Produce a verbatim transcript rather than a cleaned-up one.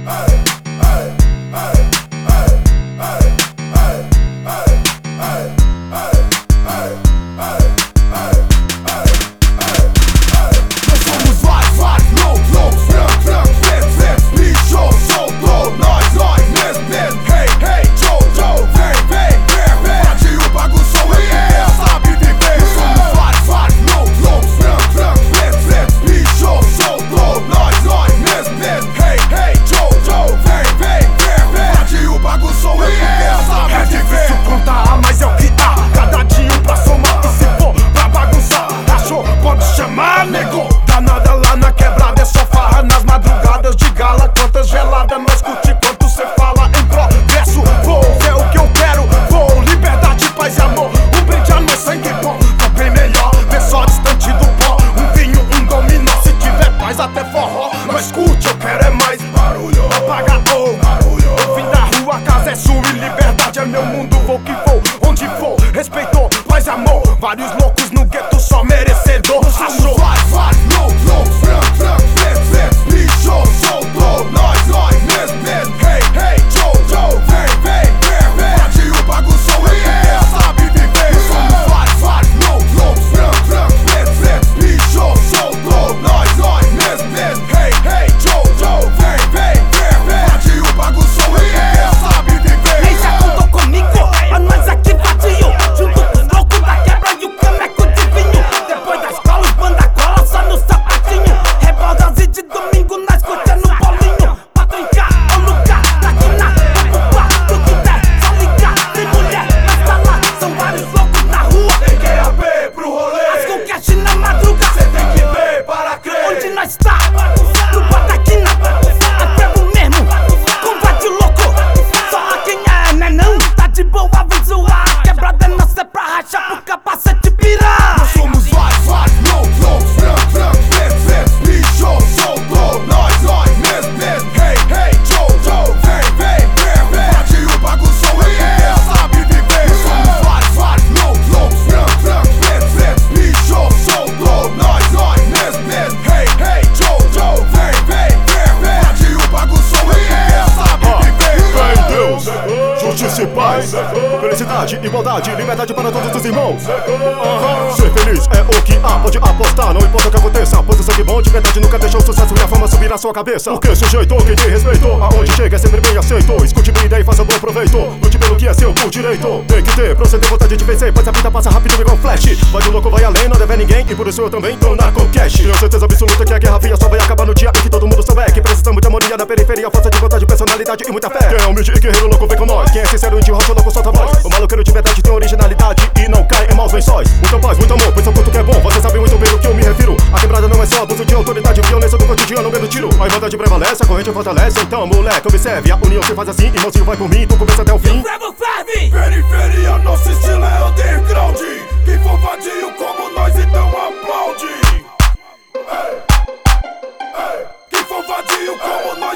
Vários loucos no gueto, só merecedor. Achou? Vai, vai, louco, louco, franco, franco, vento, vento, bicho, soltou, nós, nós, mesmo, mesmo. Hey, hey, Joe, Joe, vem, vem, vem, vem. Bate o bagunçou e é, sabe viver. Somos vários, vários, louco, louco, franco, franco, vento, vento, bicho, soltou, nós, nós, mesmo, mesmo. Hey, hey, Joe, Joe, vem, vem, vem, vem. Bate o bagunçou e é, sabe viver. Nem já contou comigo, pra nós aqui vadio. Junto com os loucos da quebra e o caneco de vinho. Depois da escola, os banda cola só no sapatinho. Rebaldazinho de domingo, nós curtendo bolinho. Pra trincar, ou lugar, daqui na popular. Do que der, só ligar. Tem mulher, mas tá lá. São vários loucos na rua. Tem que ir a pé pro rolê. As com cash na madruga. Cê tem que ver para crer. Onde nós tá? No Bataquina. Até o mesmo. Combate louco. Só a quem é, né não? Tá de boa, aviso a quebrada nossa é pra rachar pro capacete pirar. Nós somos vários, vários, loucos, loucos, franco, franco, vento, vento, bicho, soltou, nós, nós, mesmo, mesmo. Hey, hey, Joe, Joe, vem, vem, vem, vem. Bate o bagunçou e é, sabe viver. Nós somos vários, vários, loucos, loucos, franco, franco, vento, vento, bicho, soltou, nós, nós, mesmo, mesmo. Hey, hey, Joe, Joe, vem, vem, vem, vem. Bate o bagunçou e é, sabe viver. Fé em Deus, justiça e paz, felicidade, igualdade, liberdade para todos os irmãos. Uhum. Ser feliz é o que há, pode apostar, não importa o que aconteça. Pois o sangue bom de verdade nunca deixou o sucesso e a fama subir na sua cabeça. Porque sujeitou quem te respeitou, aonde chega é sempre bem aceito. Escute minha ideia e faça bom proveito, lute pelo que é seu por direito. Tem que ter, proceder, vontade de vencer, pois a vida passa rápido igual flash. Vai o louco, vai além, não deve a ninguém, e por isso eu também tô na cash. Tenho certeza absoluta que a guerra fria só vai acabar no dia em que todo mundo souber que precisa muita harmonia na periferia, força de vontade, personalidade e muita fé. Quem é humilde e guerreiro louco vem com nós, quem é sincero, índio, rocha, louco, solta a voz. O maluqueiro de verdade tem originalidade e não cai em maus lençóis. Muita paz, muito amor, pois eu curto que é bom, você sabe muito bem do que eu me refiro. A quebrada não é só abuso de autoridade, violência do cotidiano, medo tiro. A igualdade prevalece, a corrente fortalece, então moleque, observe. A união se faz assim, irmãozinho vai por mim, tu começa até o fim. Periferia, nosso estilo é underground. Quem for vadio como nós, então aplaude. Ei, ei. Quem for vadio como nós,